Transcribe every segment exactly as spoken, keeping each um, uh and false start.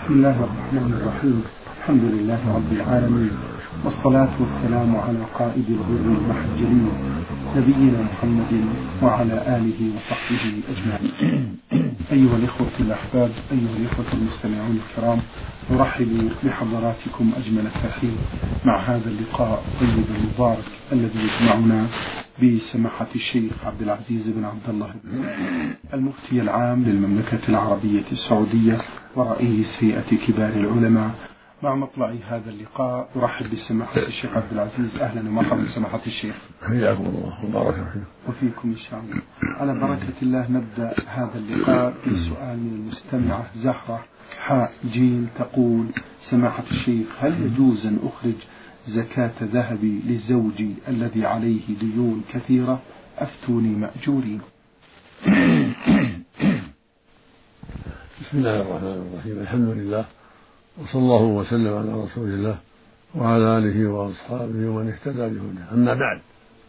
بسم الله الرحمن الرحيم. الحمد لله رب العالمين، والصلاة والسلام على قائد الغر المحجلين نبينا محمد وعلى آله وصحبه أجمعين. أيها الإخوة الأحباب، أيها الإخوة المستمعون الكرام، نرحب بحضراتكم أجمل الترحيب مع هذا اللقاء الطيب المبارك الذي يجمعنا بسماحة الشيخ عبد العزيز بن عبد الله المفتي العام للمملكة العربية السعودية ورئيس هيئة كبار العلماء. مع مطلع هذا اللقاء أرحب بسماحة الشيخ عبد العزيز. أهلا ومرحبا سماحة الشيخ. حياكم الله وبارك فيكم. وفيكم إن شاء الله. على بركة الله نبدأ هذا اللقاء بسؤال من المستمعة زهرة حاء جيم تقول: سماحة الشيخ، هل يجوز أن أخرج زكاة ذهبي لزوجي الذي عليه ديون كثيرة؟ أفتوني مأجورين. بسم الله الرحمن الرحيم. الحمد لله، وصلى الله وسلم على رسول الله وعلى آله وأصحابه ومن اهتدى بهداه. أما بعد،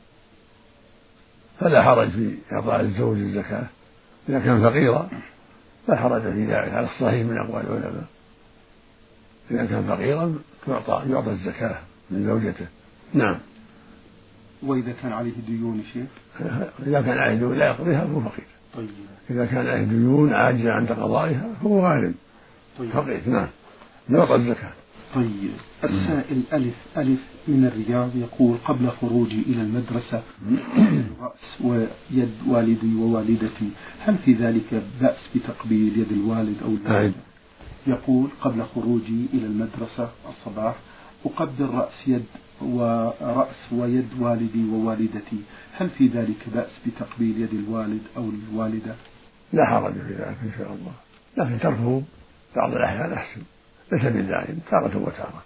فلا حرج في إعطاء الزوج الزكاة إذا كان فقيرا، لا حرج في ذلك على الصحيح من أقوال العلماء. إذا كان فقيرا يعطى يعطى الزكاة من زوجته. نعم. وإذا كان عليه ديون شيخ؟ إذا كان عليه ديون لا يقضيها فهو فقير. طيب. إذا كان عليه ديون عاجز عن قضائها فهو غارم. طيب. فقير. نعم، يعطى الزكاة. طيب. السائل ألف ألف من الرياض يقول: قبل خروجي إلى المدرسة رأس ويد والدي ووالدتي، هل في ذلك بأس بتقبيل يد الوالد أو الوالدة؟ يقول: قبل خروجي إلى المدرسة الصباح أقبل رأس يد ورأس ويد والدي ووالدتي، هل في ذلك بأس بتقبيل يد الوالد أو الوالدة؟ لا حرج في ذلك إن شاء الله، لكن تركه بعض الأحيان أحسن، ليس بالدائم، تارة وتارة،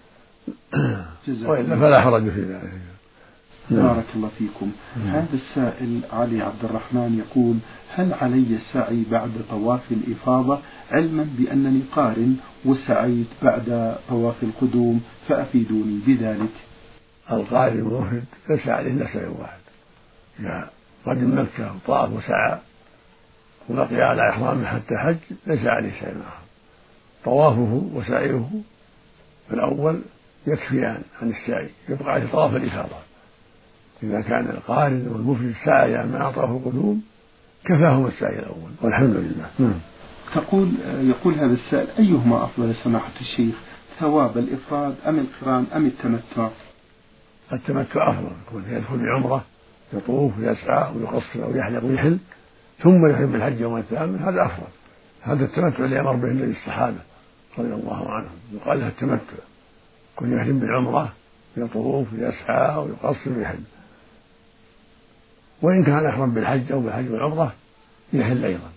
وإلا فلا حرج في ذلك. بارك الله فيكم. هذا السائل علي عبد الرحمن يقول: هل علي سعي بعد طواف الإفاضة، علما بأنني قارن وسعيت بعد طواف القدوم، فأفيدوني بذلك. القارن المفرد ليس عليه إلا سعي واحد، إذا قدم مكة وطاف وسعى وبقي على إحرامه حتى حج ليس عليه سعي آخر. طوافه وسعيه في الأول يكفيان عن السعي، يبقى عليه طواف الإفاضة. إذا كان القارن والمفرد سعيا مع طواف القدوم كفاهم السعي الأول، والحمد لله. تقول يقول هذا السائل: أيهما أفضل سماحة الشيخ، ثواب الإفراد أم القران أم التمتع؟ التمتع أفضل، يكون يدخل بعمرة يطوف ويسعى ويقصر أو يحلق ويحل ثم يحرم الحج يوم الثامن، هذا أفضل. هذا التمتع اللي أمر به النبي الصحابة رضي الله عنهم، يقال له التمتع، يكون يحرم بالعمرة يطوف ويسعى ويقصر ويحل، وإن كان أحرم بالحج أو بالحج والعمرة يحل أيضا،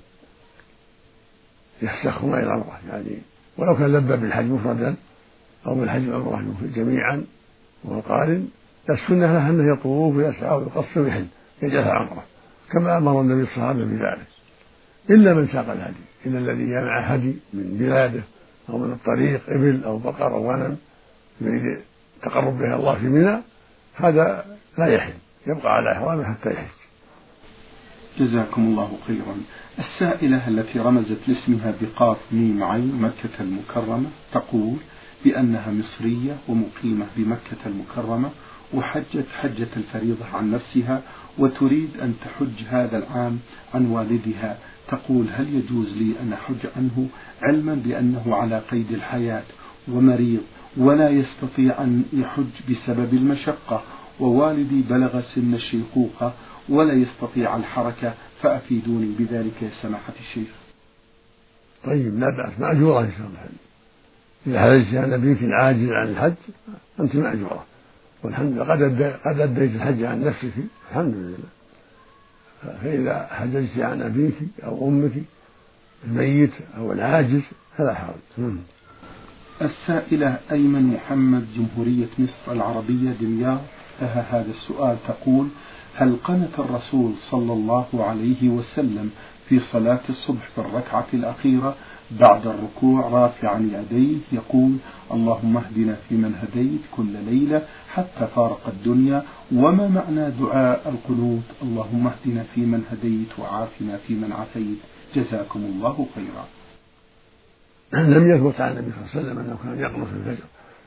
يفسخهما إلى العمرة، يعني ولو كان لبى بالحج مفردا أو بالحج والعمرة جميعا وهو قارن، السنة له أنه يطوف ويسعى ويقصر ويحل يجعلها عمرة كما أمر النبي الصحابة بذلك، إلا من ساق الهدي، إلا الذي يمنع هدي من بلاده أو من الطريق إبل أو بقر أو غنم يريد تقرب به الله في منى، هذا لا يحل، يبقى على إحرامه حتى يحج. جزاكم الله خيرا. السائلة التي رمزت لاسمها بقاف ميم عين مكة المكرمة تقول بأنها مصرية ومقيمة بمكة المكرمة، وحجت حجة الفريضة عن نفسها وتريد أن تحج هذا العام عن والدها. تقول: هل يجوز لي أن أحج عنه، علما بأنه على قيد الحياة ومريض ولا يستطيع أن يحج بسبب المشقة، ووالدي بلغ سن الشيخوخة ولا يستطيع الحركة، فأفيدوني بذلك يا سماحة الشيخ. طيب، لا بأس، مأجورة إن شاء الله. إذا حججت عن أبيك العاجز عن الحج أنت مأجورة، والحمد لله قد أديت الحج عن نفسك، الحمد لله. فإذا حججت عن أبيك أو أمك الميت أو العاجز فلا حرج. السائلة أيمن محمد جمهورية مصر العربية دمياط لها هذا السؤال، تقول: هل قنت الرسول صلى الله عليه وسلم في صلاة الصبح في الركعة الأخيرة بعد الركوع رافعا يديه يقول: اللهم اهدنا فيمن هديت كل ليلة حتى فارق الدنيا، وما معنى دعاء القنوت اللهم اهدنا فيمن هديت وعافنا فيمن عافيت؟ جزاكم الله خيرا. لم يثبت عن النبي صلى الله عليه وسلم أنه كان يقنط في الفجر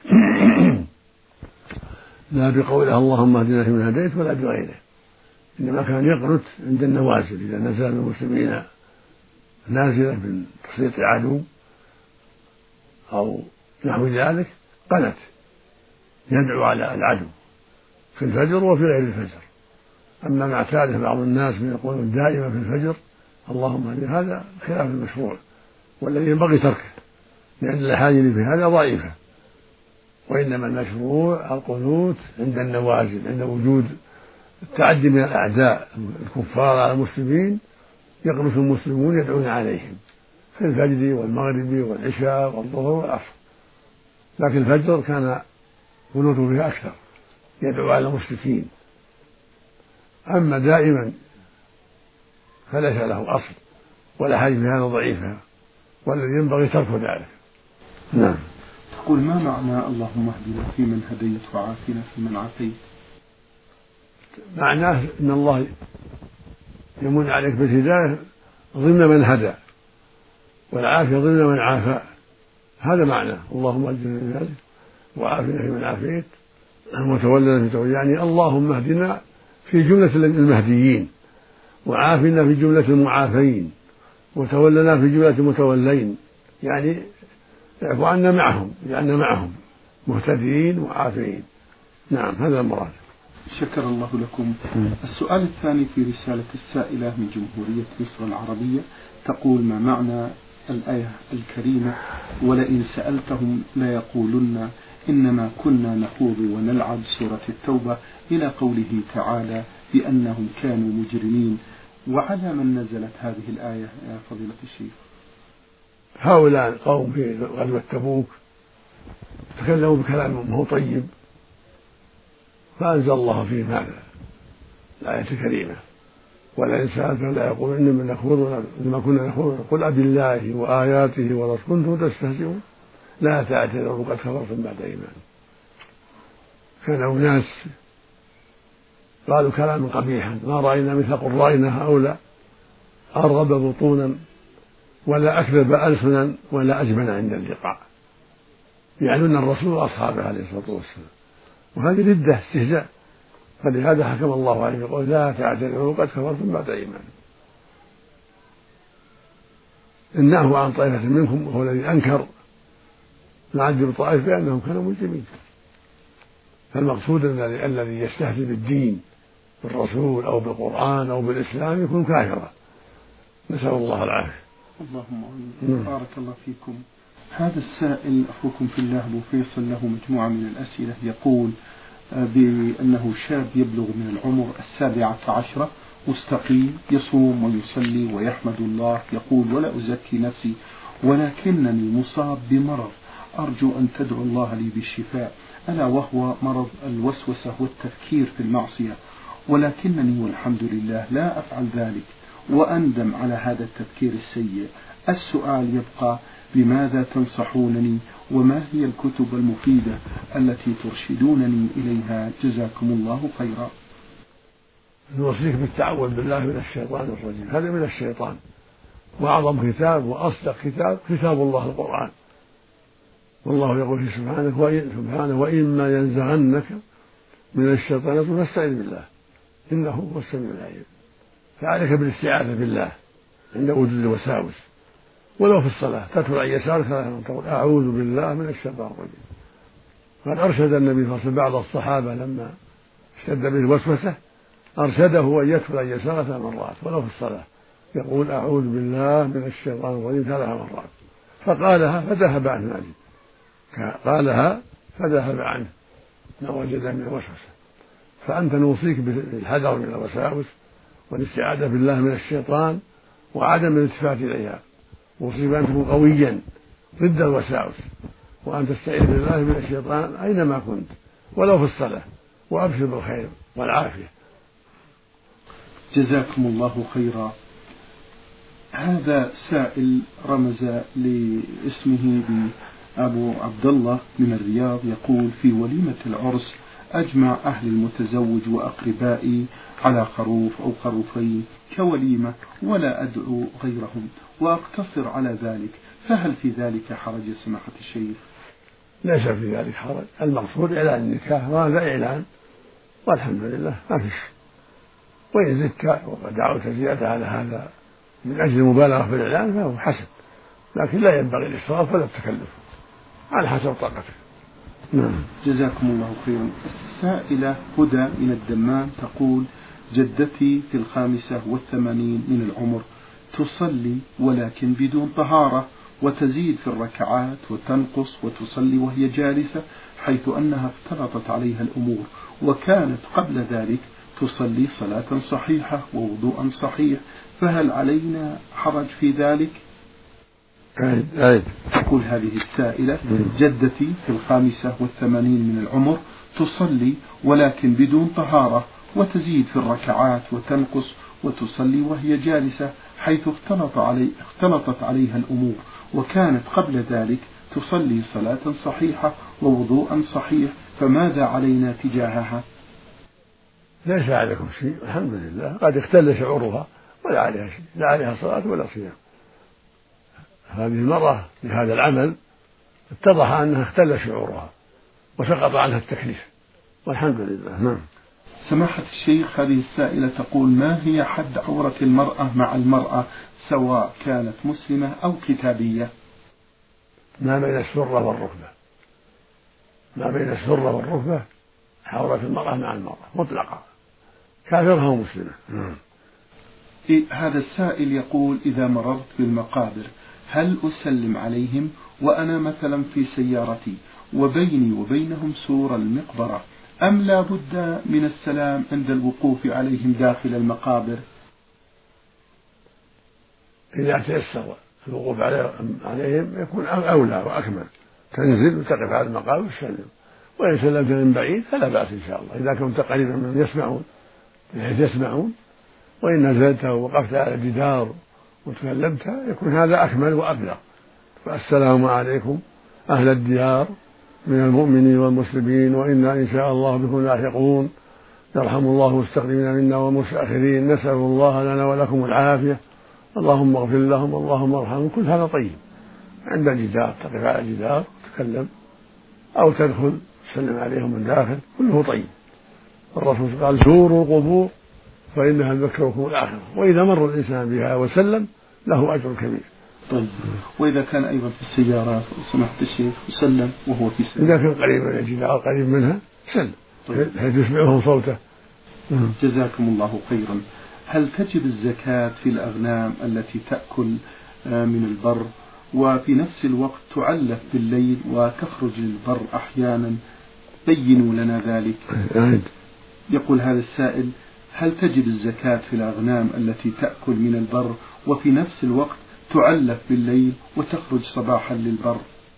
لا بقولها اللهم اهدنا فيمن هديت ولا بغيره، إنما كان يقنط عند النوازل إذا نزل المسلمين نازلة من تسليط عدو أو نحو ذلك قنت يدعو على العدو في الفجر وفي غير الفجر. أما ما اعتاده بعض الناس من يقولون دائما في الفجر اللهم اهدنا هذا خلاف المشروع والذي ينبغي تركه، لأن الأحاديث في هذا ضعيفة، وإنما المشروع القنوت عند النوازل، عند وجود التعدي من الأعداء الكفار على المسلمين يقنط المسلمون يدعون عليهم في الفجر والمغرب والعشاء والظهر والعصر، لكن الفجر كان قنوته فيه أكثر يدعو على المشركين. أما دائما فليس له أصل ولا حاجة في هذا ضعيفة، والذي ينبغي ترك ذلك. نعم. تقول ما معنى اللهم اهدنا فيمن هديت وعافنا فيمن عافيت؟ معناه أن الله يمن عليك بالهداية ضمن من هدى والعافية ضمن من عافى، هذا معنى اللهم اهدنا فيمن هديت وعافنا فيمن عافيت وتولنا في توليت، يعني اللهم اهدنا في جملة المهديين وعافنا في جملة المعافين وتولنا في جملة المتولين، يعني اعفو عنا معهم لأننا معهم مهتدين وعافين. نعم هذا المراد. شكر الله لكم. السؤال الثاني في رسالة السائلة من جمهورية مصر العربية، تقول ما معنى الآية الكريمة ولئن سألتهم ليقولن إنما كنا نخوض ونلعب، سورة التوبة، إلى قوله تعالى بأنهم كانوا مجرمين، وعلى من نزلت هذه الآية يا فضيلة الشيخ؟ هؤلاء قوم في غزوة تبوك تكلموا بكلام مو طيب فأنزل الله فيهم هذا الآية الكريمة ولئن سألتهم لا يقول إنما نخوض إنما كنا نخوض قل أبالله وآياته ورسوله كنتم تستهزئون لا تعتذروا قد كفرتم بعد إيمان. كان أناس قالوا كلاما قبيحا ما رأينا مثل قرائنا هؤلاء أرغب بطونا ولا أكذب ألسنا ولا أجبن عند اللقاء، يعنون الرسول وأصحابه عليه الصلاة والسلام، وهذه ردة استهزاء، فلهذا حكم الله عليه وقال لا تعتذروا قد كفرتم بعد إيمان. إنه عن طائفة منكم وهو الذي أنكر نعذب طائفة بأنهم كانوا مجرمين، فالمقصود أن الذي يستهزئ بالدين بالرسول أو بالقرآن أو بالإسلام يكون كافرا، نسأل الله العافية. اللهم آمين. بارك الله فيكم. هذا السائل أخوكم في الله أبو فيصل له مجموعة من الأسئلة، يقول بأنه شاب يبلغ من العمر السابعة عشرة مستقيم يصوم ويصلي ويحمد الله، يقول ولا أزكي نفسي ولكنني مصاب بمرض أرجو أن تدعو الله لي بالشفاء، ألا وهو مرض الوسوسة والتفكير في المعصية، ولكنني والحمد لله لا أفعل ذلك وأندم على هذا التفكير السيء. السؤال يبقى بماذا تنصحونني وما هي الكتب المفيدة التي ترشدونني إليها؟ جزاكم الله خيرا. نوصيك بالتعوذ بالله من الشيطان الرجيم، هذا من الشيطان، وأعظم كتاب وأصدق كتاب كتاب الله القرآن، والله يقول فيه سبحانه وإن سبحانه وإما ينزغنك من الشيطان فاستعذ بالله إنه هو السميع العليم. فعليك بالاستعاذة بالله عند وجود الوساوس، ولو في الصلاة تتلو عن يسارك ثلاثة تقول أعوذ بالله من الشيطان الرجيم. قد أرشد النبي صلى الله عليه وسلم بعض الصحابة لما اشتد به الوسوسة أرشده أن يتلو عن يساره ثلاث مرات ولو في الصلاة، يقول أعوذ بالله من الشيطان الرجيم ثلاث مرات، فقالها فذهب عنه العجيب، قالها فذهب عنه ما وجد من الوسوسة. فأنت نوصيك بالحذر من الوساوس والاستعاذة بالله من الشيطان وعدم الالتفات إليها، وصيب أن تكون قويا ضد الوساوس وأن تستعيذ بالله من الشيطان أينما كنت ولو في الصلاة، وأبشر بالخير والعافية. جزاكم الله خيرا. هذا سائل رمز لاسمه بأبو عبد الله من الرياض، يقول في وليمة العرس أجمع أهل المتزوج وأقربائي على خروف أو خروفين كوليمة ولا أدعو غيرهم وأقتصر على ذلك، فهل في ذلك حرج يا سماحة الشيخ؟ ليس في ذلك حرج، المقصود إعلان النكاح وهذا إعلان والحمد لله ما فيش. وإن زدت ودعوت زيادة على هذا من أجل المبالغة في الإعلان فهو حسن، لكن لا ينبغي الإسراف ولا التكلف، على حسب طاقته. نعم. جزاكم الله خيرا. السائلة هدى من الدمام تقول: جدتي في الخامسة والثمانين من العمر تصلي ولكن بدون طهارة، وتزيد في الركعات وتنقص وتصلي وهي جالسة، حيث أنها اختلطت عليها الأمور، وكانت قبل ذلك تصلي صلاة صحيحة ووضوءا صحيح، فهل علينا حرج في ذلك؟ تقول هذه السائلة: جدتي في الخامسة والثمانين من العمر تصلي ولكن بدون طهارة، وتزيد في الركعات وتنقص وتصلي وهي جالسة، حيث اختلط علي اختلطت عليها الأمور، وكانت قبل ذلك تصلي صلاة صحيحة ووضوءا صحيح، فماذا علينا تجاهها؟ ليس عليكم شيء الحمد لله، قد اختل شعورها ولا عليها شيء، لا عليها صلاة ولا صيام. هذه المرأة بهذا العمل اتضح أنها اختل شعورها وسقط عنها التكليف والحمد لله. نعم. سماحة الشيخ، هذه السائلة تقول: ما هي حد عورة المرأة مع المرأة سواء كانت مسلمة أو كتابية؟ ما بين السرة والركبة، ما بين السرة والركبة عورة المرأة مع المرأة مطلقة، كافرة ومسلمة. نعم. هذا السائل يقول: إذا مررت بالمقابر هل أسلم عليهم وأنا مثلا في سيارتي وبيني وبينهم سور المقبرة، أم لا بد من السلام عند الوقوف عليهم داخل المقابر؟ إذا تيسر الوقوف عليهم يكون أولى وأكمل، تنزل وتقف على المقابر وتسلم، وإن سلمت من بعيد فلا بأس إن شاء الله، إذا كنت قريبا من يسمعون بحيث يسمعون، وإن نزلت ووقفت على الجدار وتكلمت يكون هذا أكمل وأبلغ. فالسلام عليكم أهل الديار من المؤمنين والمسلمين، وإنا إن شاء الله بكم لاحقون، يرحم الله المستقدمين منا والمستأخرين، نسأل الله لنا ولكم العافية، اللهم اغفر لهم اللهم ارحمهم، كل هذا طيب. عند الجدار تقف على الجدار تتكلم أو تدخل تسلم عليهم من داخل، كله طيب. الرسول قال: زوروا القبور فإنها تذكركم الآخرة، وإذا مر الإنسان بها وسلم له أجر كبير. طيب. وإذا كان أيضا في السيارات سمحت الشيخ وسلم وهو في السيارة، إذا كان قريب من الجدار قريب منها سلم حيث يسمعهم صوته. جزاكم الله خيرا. هل تجب الزكاة في الأغنام التي تأكل من البر وفي نفس الوقت تعلف بالليل وتخرج للبر أحيانا؟ بينوا لنا ذلك. يقول هذا السائل: هل تجب الزكاة في الأغنام التي تأكل من البر وفي نفس الوقت تعلف بالليل وتخرج صباحا للبر؟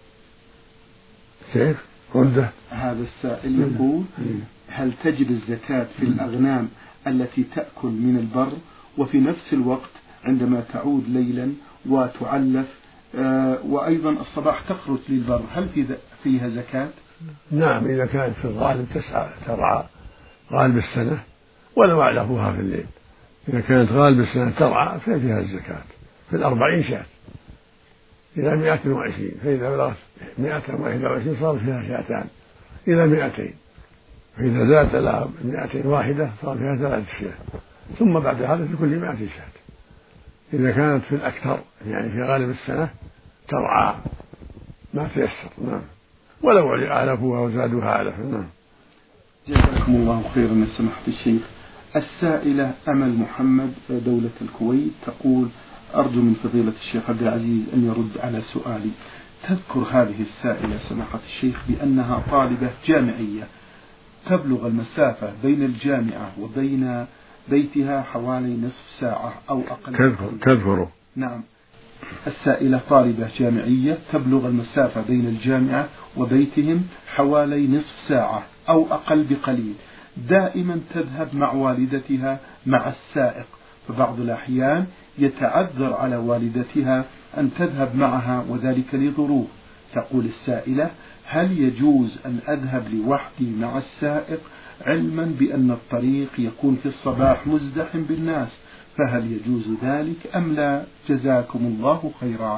كيف؟ رده. هذا السائل يقول: هل تجب الزكاة في الأغنام التي تأكل من البر وفي نفس الوقت عندما تعود ليلا وتعلف آه وأيضا الصباح تخرج للبر، هل في فيها زكاة؟ نعم، إذا كانت في الغالب تسعى ترعى غالب السنة ولو أعلفوها في الليل، إذا كانت غالب السنة ترعى فيها الزكاة في الأربعين شاة إلى مائة وعشرين، فإذا بلغت مائة وواحد وعشرين صار فيها شاتان إلى مائتين، فإذا زادت إلى مائتين واحدة صار فيها ثلاث شاة، ثم بعد هذا في كل مائة شاة. إذا كانت في الأكثر يعني في غالب السنة ترعى ما تيسر. نعم، ولو أعلفوها وزادوها علفا. نعم. جزاكم الله خيرا يا سماحة الشيخ. السائلة أمل محمد دولة الكويت تقول: أرجو من فضيلة الشيخ عبد العزيز أن يرد على سؤالي. تذكر هذه السائلة سماحة الشيخ بأنها طالبة جامعية تبلغ المسافة بين الجامعة وبين بيتها حوالي نصف ساعة أو أقل. تذكر تذكر نعم. السائلة طالبة جامعية تبلغ المسافة بين الجامعة وبيتهم حوالي نصف ساعة أو أقل بقليل، دائما تذهب مع والدتها مع السائق، فبعض الأحيان يتعذر على والدتها أن تذهب معها وذلك لظروف. تقول السائلة: هل يجوز أن أذهب لوحدي مع السائق علما بأن الطريق يكون في الصباح مزدحم بالناس، فهل يجوز ذلك أم لا؟ جزاكم الله خيرا.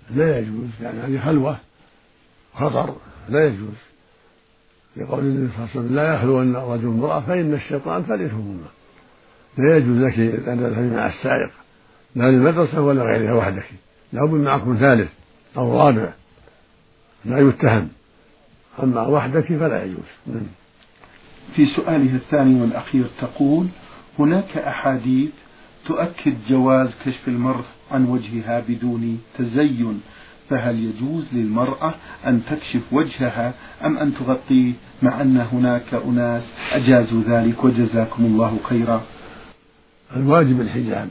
لا يجوز، يعني هذه خلوة خطر لا يجوز، لقول النبي صلى الله عليه وسلم لا يخلون رجل امرأة فإن الشيطان ثالثهما. لا يجوز لك أن تذهبي مع السائق لا للمدرسة ولا غيرها وحدك، لابد معكم ثالث أو رابع لا يتهم، أما وحدك فلا يجوز. في سؤالها الثاني والأخير تقول: هناك أحاديث تؤكد جواز كشف المرأة عن وجهها بدون تزين، فهل يجوز للمرأة أن تكشف وجهها أم أن تغطيه، مع أن هناك أناس أجازوا ذلك وجزاكم الله خيرا؟ الواجب الحجاب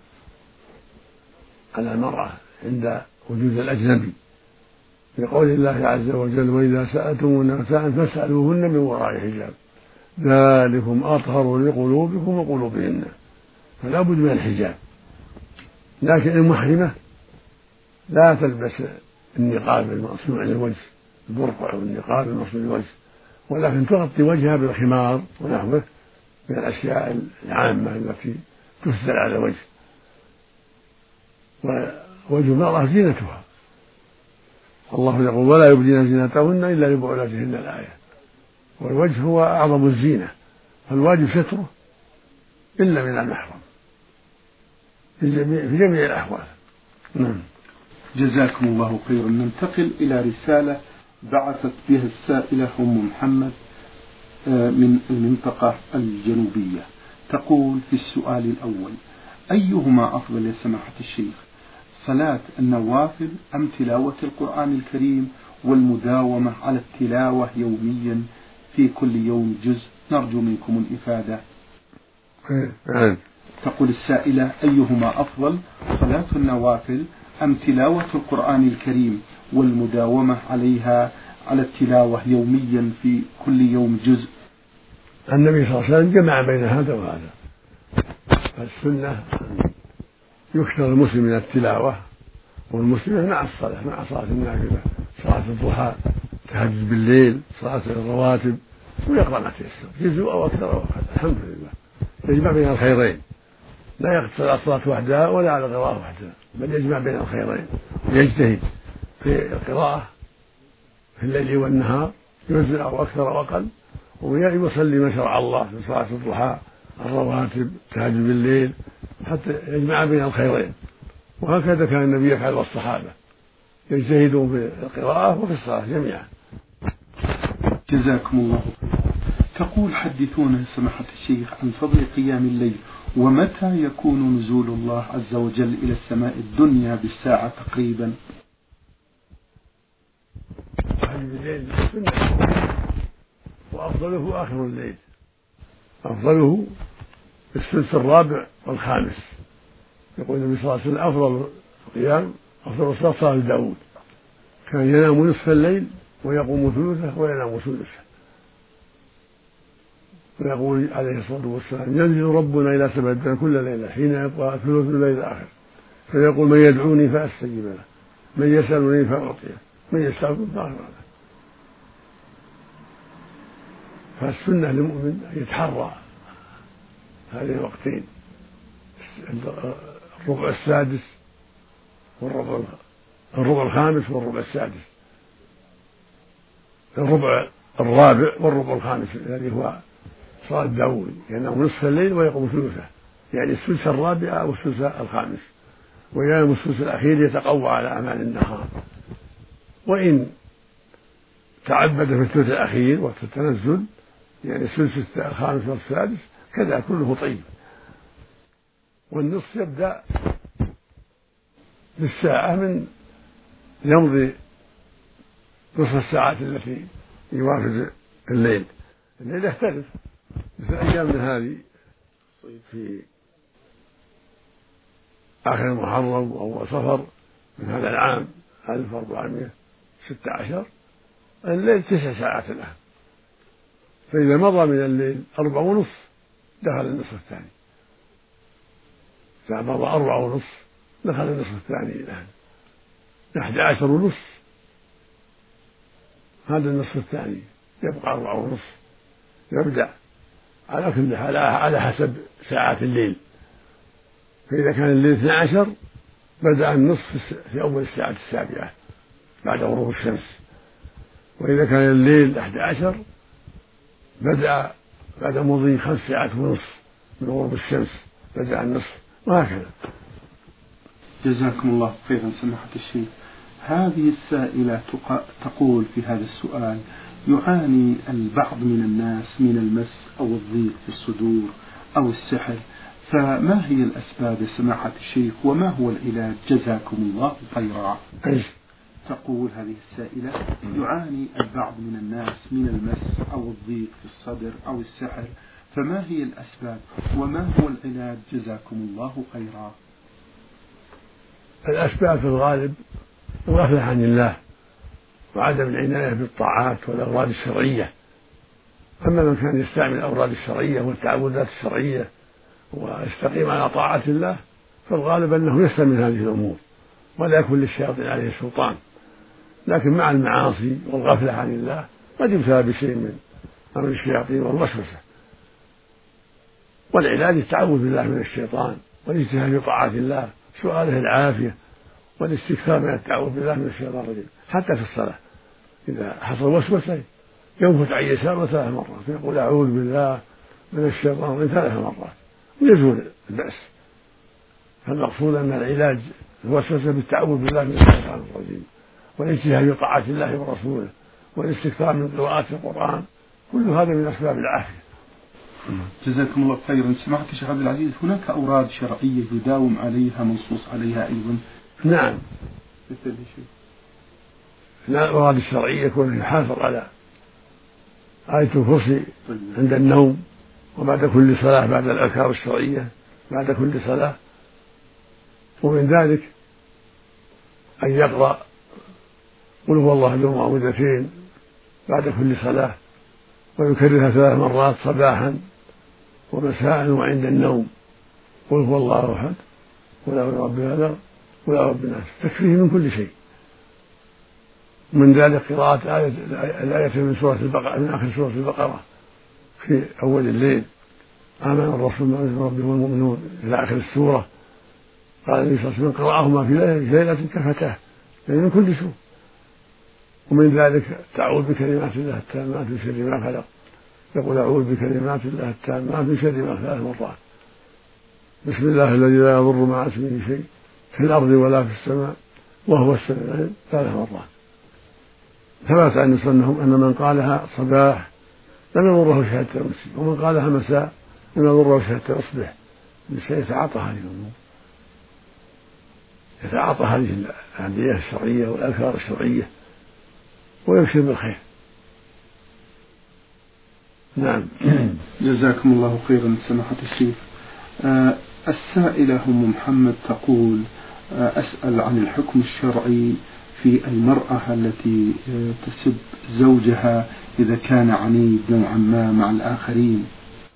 على المرأة عند وجود الأجنبي، لقول الله عز وجل: وإذا سألتموهن متاعا فاسألوهن من وراء حجاب ذلكم أطهر لقلوبكم وقلوبهن، فلا بد من الحجاب. لكن المحرمة لا تلبس النقاب المصنوع للوجه، البرقع والنقاب المصنوع للوجه، ولكن تغطي وجهها بالخمار ونحوه من الأشياء العامة التي تستر على الوجه. ووجه المرأة زينتها، الله يقول: ولا يبدين زينتهن إلا لبعولتهن الآية. والوجه هو أعظم الزينة، فالواجب ستره إلا من المحرم في جميع, في جميع الأحوال. نعم. جزاكم الله خيرا. ننتقل إلى رسالة بعثت بها السائلة أم محمد من المنطقة الجنوبية، تقول في السؤال الأول: أيهما أفضل يا سماحة الشيخ، صلاة النوافل أم تلاوة القرآن الكريم والمداومة على التلاوة يوميا في كل يوم جزء؟ نرجو منكم الإفادة. تقول السائلة: أيهما أفضل، صلاة النوافل أم تلاوة القرآن الكريم والمداومة عليها على التلاوة يوميا في كل يوم جزء؟ النبي صلى الله عليه وسلم جمع بين هذا وهذا، فالسنة أن يكثر المسلم من التلاوة والمسلمة مع الصلاة، مع صلاة النافلة، صلاة الضحى، تهجد بالليل، صلاة الرواتب، ويقرأ ما تيسر جزء أو أكثر أو أقل. الحمد لله يجمع بين الخيرين، لا يقتصر على الصلاة وحدها ولا على القراءة وحدها، بل يجمع بين الخيرين ويجتهد في القراءة في الليل والنهار جزء أو أكثر أو أقل، ويصلي ما شرع الله من صلاة الضحى، الرواتب، تهجد بالليل، حتى يجمع بين الخيرين. وهكذا كان النبي يفعل والصحابة يجتهدون في القراءة وفي الصلاة جميعا. جزاكم الله. تقول: حدثونا سماحة الشيخ عن فضل قيام الليل، ومتى يكون نزول الله عز وجل إلى السماء الدنيا بالساعة تقريبا؟ الليل سنة، وأفضله آخر الليل، أفضله الثلث الرابع والخامس. يقول النبي صلى الله عليه وسلم: أفضل القيام أفضل الصلاة صلاة داود، كان ينام نصف الليل ويقوم ثلثه وينام ثلثه. ويقول عليه الصلاة والسلام: ينزل ربنا إلى سبع الدنيا كل ليلة حين يبقى ثلث الليل الآخر، فيقول: من يدعوني فأستجيب له، من يسألني فأعطيه، من يستغفر فأغفر له. فالسنة للمؤمن أن يتحرى هذه الوقتين، الربع السادس والربع الربع الخامس والربع السادس، الربع الرابع والربع الخامس الذي هو صلاة داود، ينام نصف الليل ويقوم ثلثه، يعني الثلث الرابع أو الثلث الخامس، وينام الثلث الأخير يتقوى على أعمال النهار. وإن تعبد في الثلث الأخير وقت التنزل، يعني الثلث الخامس والسادس، كذا كله طيب. والنصف يبدأ بالساعة من يمضي نصف الساعات التي يوافق الليل. الليل يختلف، مثل أيام من هذه في آخر محرم وأول صفر من هذا العام ألف وأربعمائة وستة عشر، الليل تسع ساعات الآن، فإذا مضى من الليل أربع ونصف دخل النصف الثاني، إذا مضى أربع ونصف دخل النصف الثاني الآن، أحد عشر ونصف هذا النصف الثاني، يبقى أربع ونصف، يبدأ على كل حال على حسب ساعات الليل. فإذا كان الليل اثنى عشر بدأ النصف في أول الساعة السابعة بعد غروب الشمس، وإذا كان الليل أحد عشر بدأ بعد مضي خمس ساعات ونصف من غروب الشمس بدأ النصف، وهكذا. جزاكم الله خيرا سماحة الشيخ. هذه السائلة تقول في هذا السؤال: يعاني البعض من الناس من المس أو الضيق في الصدور أو السحر، فما هي الأسباب يا سماحة الشيخ وما هو العلاج جزاكم الله خيرا؟ تقول هذه السائلة: يعاني البعض من الناس من المس أو الضيق في الصدر أو السحر، فما هي الأسباب وما هو العلاج جزاكم الله خيرا؟ الأسباب في الغالب الغفلة عن الله وعدم العناية بالطاعات والأوراد الشرعية. أما من كان يستعمل الأوراد الشرعية والتعوذات الشرعية ويستقيم على طاعة الله فالغالب أنه يسلم من هذه الأمور ولا يكون للشياطين عليه سلطان. لكن مع المعاصي والغفلة عن الله قد يبتلى بشيء من أمر الشياطين والوسوسة، والعلاج التعوذ بالله من الشيطان والاجتهاد في طاعة الله، سؤاله العافية والاستكثار من التعوذ بالله من الشيطان الرجيم. حتى في الصلاة إذا حصل وسوسة ينفث عن يساره ثلاث مرات يقول أعوذ بالله من الشيطان الرجيم ثلاث مرات ويزول البأس. فالمقصود أن العلاج الوسوسة بالتعوذ بالله من الشيطان الرجيم والاجتهاد في طاعة الله ورسوله والاستكثار من قراءة القرآن، كل هذا من أسباب العافية. جزاكم الله خيرا. سمعت الشيخ عبد العزيز هناك أوراد شرعية يداوم عليها منصوص عليها أيضا؟ نعم، مثل شيء الأوراد الشرعية يكون يحافظ على آية الكرسي عند النوم وبعد كل صلاة بعد الأذكار الشرعية بعد كل صلاة، ومن ذلك أن يقرأ قل هو الله أحد معوذتين بعد كل صلاة ويكررها ثلاث مرات صباحا ومساء وعند النوم. قل هو الله أحد قل أعوذ برب الفلق قل أعوذ برب الناس، تكفيه من كل شيء. من ذلك قراءة آية الآية من سورة البقرة من آخر سورة البقرة في أول الليل: آمن الرسول بما ربه والمؤمنون إلى آخر السورة. قال النبي صلى الله عليه وسلم: قرأهما في ليلة كفتاه يعني من كل سوء. ومن ذلك تعوذ بكلمات الله التامات من شر ما خلق، يقول أعوذ بكلمات الله التامات من شر ما خلق ثلاث مرات. بسم الله الذي لا يضر مع اسمه شيء في الأرض ولا في السماء وهو السميع العليم ثلاث مرات. ثبت عن سنهم أن من قالها صباح لم يضره شيء حتى يمسي، ومن قالها مساء لم يضره شيء حتى يصبح. الإنسان يتعاطى هذه الأمور، يتعاطى هذه الأدعية الشرعية والأذكار الشرعية ويبشر بالخير. نعم. جزاكم الله خيرا سماحة الشيخ. آه السائلة أم محمد تقول: آه أسأل عن الحكم الشرعي في المرأة التي آه تسب زوجها إذا كان عنيد نوعا ما مع الآخرين.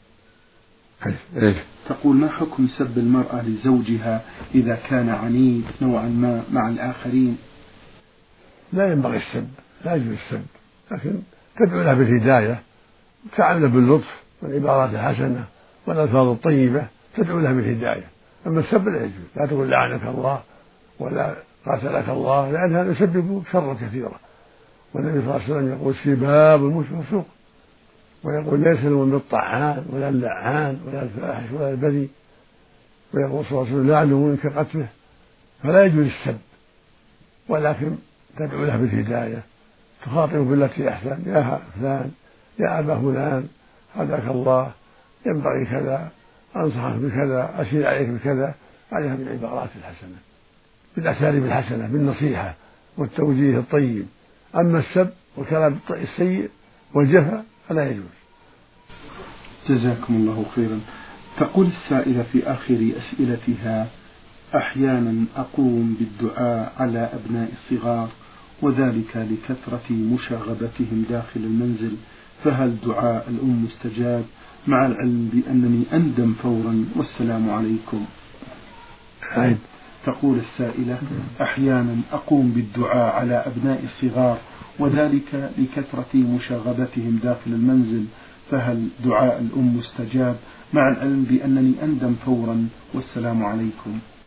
تقول: ما حكم سب المرأة لزوجها إذا كان عنيد نوعا ما مع الآخرين؟ لا ينبغي السب، لا يجوز السب، لكن تدعو له بالهداية وتعامل باللطف والعبارات الحسنة والألفاظ الطيبة، تدعو له بالهداية. أما السب لا يجوز، لا تقول لعنك الله ولا قاتلك الله، لأن هذا يسبب شرا كثيرا. والنبي صلى الله عليه وسلم يقول: سباب المسلم فسوق، ويقول: ليس المؤمن بالطعان ولا اللعان ولا الفاحش ولا البذيء، ويقول صلى الله عليه وسلم: لعنه منك قتله. فلا يجوز السب، ولكن تدعو له بالهداية، تخاطب بالتي أحسن: يا فلان، يا أبا فلان، هداك الله، ينبغي كذا، أنصحك بكذا، أشير عليك بكذا، عليها بالعبارات الحسنة بالأساليب الحسنة بالنصيحة والتوجيه الطيب. أما السب والكلام السيء والجفا فلا يجوز. جزاكم الله خيرا. تقول السائلة في آخر أسئلتها: أحيانا أقوم بالدعاء على أبناء الصغار وذلك لكثرة مشاغبتهم داخل المنزل، فهل دعاء الأم مستجاب مع العلم بأنني أندم فورا والسلام عليكم؟ عيب. تقول السائلة: أحيانا أقوم بالدعاء على أبناء الصغار وذلك لكثرة مشاغبتهم داخل المنزل، فهل دعاء الأم مستجاب مع العلم بأنني أندم فورا والسلام عليكم؟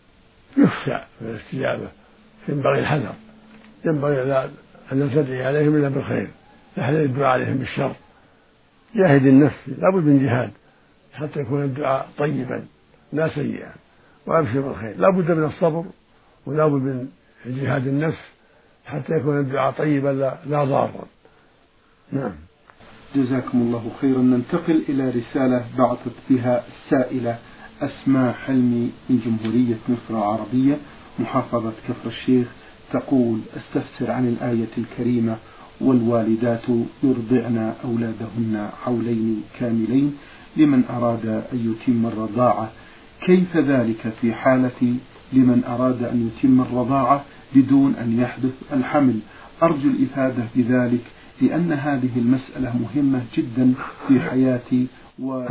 يخشى من الاستجابة، ينبغي الحذر، ينبغي أن لا تدعي عليهم إلا بالخير، تحذر الدعاء عليهم بالشر. جاهد النفس، لابد من جهاد حتى يكون الدعاء طيبا لا سيئا، وأبشر بالخير. لابد من الصبر ولابد من جهاد النفس حتى يكون الدعاء طيبا لا, لا ضارا. نعم. جزاكم الله خيرا. ننتقل إلى رسالة بعثت بها السائلة أسماء حلمي من جمهورية مصر العربية محافظة كفر الشيخ، تقول: استفسر عن الآية الكريمة: والوالدات يرضعن أولادهن حولين كاملين لمن أراد أن يتم الرضاعة، كيف ذلك في حالة لمن أراد أن يتم الرضاعة بدون أن يحدث الحمل؟ أرجو الإفادة بذلك لأن هذه المسألة مهمة جدا في حياتي. و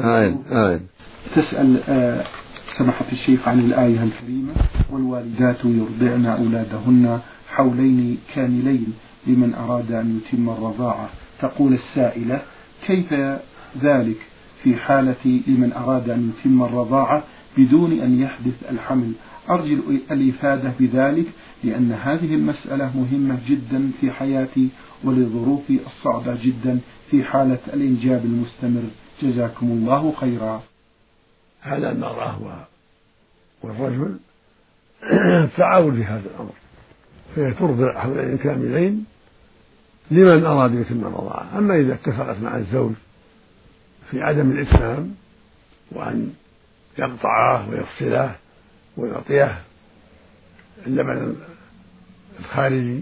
تسأل آه سماحة الشيخ عن الآية الكريمة: والوالدات يرضعن أولادهن حولين كاملين لمن أراد أن يتم الرضاعة. تقول السائلة: كيف ذلك في حالة لمن أراد أن يتم الرضاعة بدون أن يحدث الحمل؟ أرجو الإفادة بذلك لأن هذه المسألة مهمة جدا في حياتي ولظروفي الصعبة جدا في حالة الإنجاب المستمر. جزاكم الله خيرا. هذا المرأة والرجل تعاون في هذا الأمر، فهي ترضع حولين كاملين لمن أراد يتم الرضاعة. أما إذا اتفقت مع الزوج في عدم الإتمام وأن يقطعه ويفصله ويعطيه اللبن الخارجي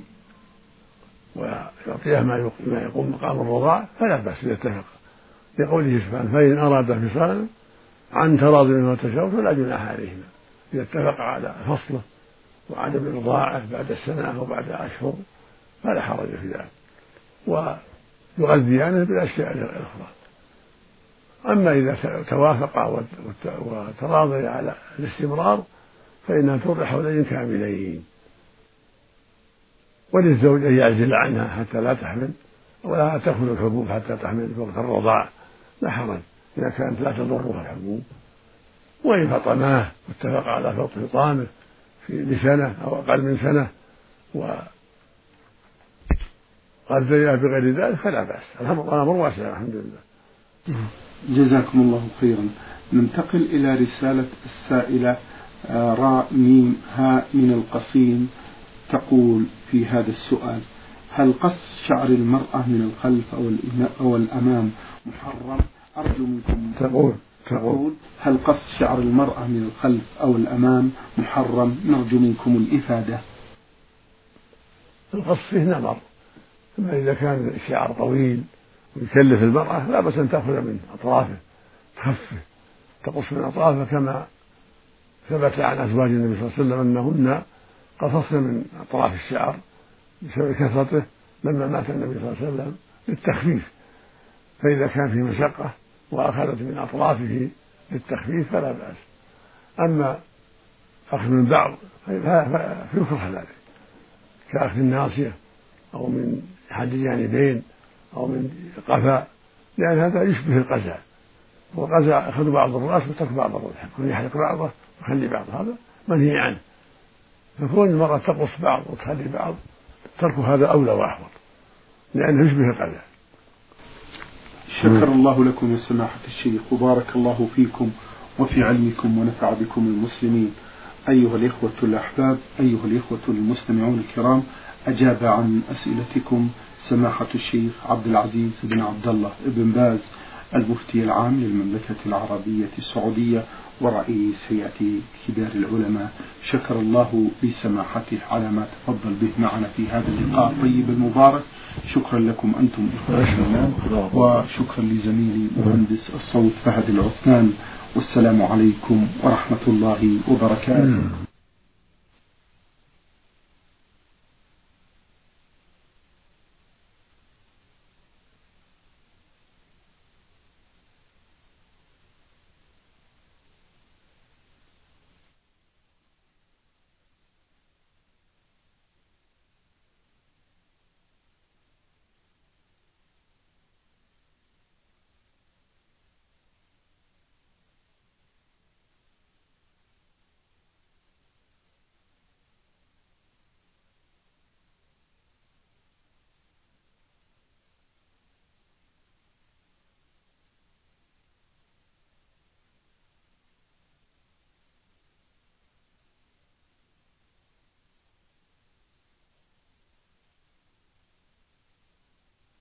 ويعطيه ما يقوم مقام الرضاع فلا بأس إذا اتفق، لقوله سبحانه: فإن أراد فصالا عن تراض منهما وتشاور فلا جناح عليهما. إذا اتفق على فصله وعدم الرضاعة بعد السنة أو بعد أشهر فلا حرج في ذلك، ويغذيانه بالأشياء الأخرى. أما إذا توافقا وتراضيا على الاستمرار فإنها ترضع حولين كاملين، وللزوج أن يعزل عنها حتى لا تحمل ولا تأخذ الحبوب حتى تحمل في وقت الرضاع، لا حرج إذا كانت لا تضرها الحبوب. وإن فطماه واتفق على فط فطامه في لسنة أو أقل من سنة وغذيها بغير ذلك فلا بأس، الأمر واسع الحمد لله. جزاكم الله خيرا. ننتقل إلى رسالة السائلة راء ميم هاء من القصيم، تقول في هذا السؤال: هل قص شعر المرأة من الخلف أو الأمام محرم؟ أرجو منكم. تقول تقول هل قص شعر المرأة من الخلف أو الأمام محرم؟ نرجو منكم الإفادة. القص فيه نظر، أما إذا كان الشعر طويل ويكلف المرأة لا بأس أن تأخذ من أطرافه تخفه، تقص من أطرافه كما ثبت عن أزواج النبي صلى الله عليه وسلم أنهن قصصن من أطراف الشعر بسبب كثرته لما مات النبي صلى الله عليه وسلم للتخفيف، فإذا كان في مشقة وأخذت من أطرافه للتخفيف فلا بأس. أما أخذ من بعض فيكره ذلك كأخذ الناصية أو من أحد الجانبين أو من قفا، لأن هذا يشبه القزع، والقزع أخذ بعض الرأس وترك بعض الرأس، يكون يحلق بعضه ويخلي بعض، هذا منهي عنه. فكون المرأة تقص بعض وتخلي بعض ترك هذا أولى وأحوط لأنه يشبه القزع. شكر الله لكم يا سماحة الشيخ وبارك الله فيكم وفي علمكم ونفع بكم المسلمين. أيها الإخوة الأحباب، أيها الإخوة المستمعون الكرام، أجاب عن أسئلتكم سماحة الشيخ عبد العزيز بن عبد الله بن باز المفتي العام للمملكة العربية السعودية ورئيس هيئة كبار العلماء. شكر الله لسماحته على ما تفضل به معنا في هذا اللقاء الطيب المبارك. شكرا لكم أنتم إخوة الإسلام، وشكرا لزميلي مهندس الصوت فهد العثمان، والسلام عليكم ورحمة الله وبركاته.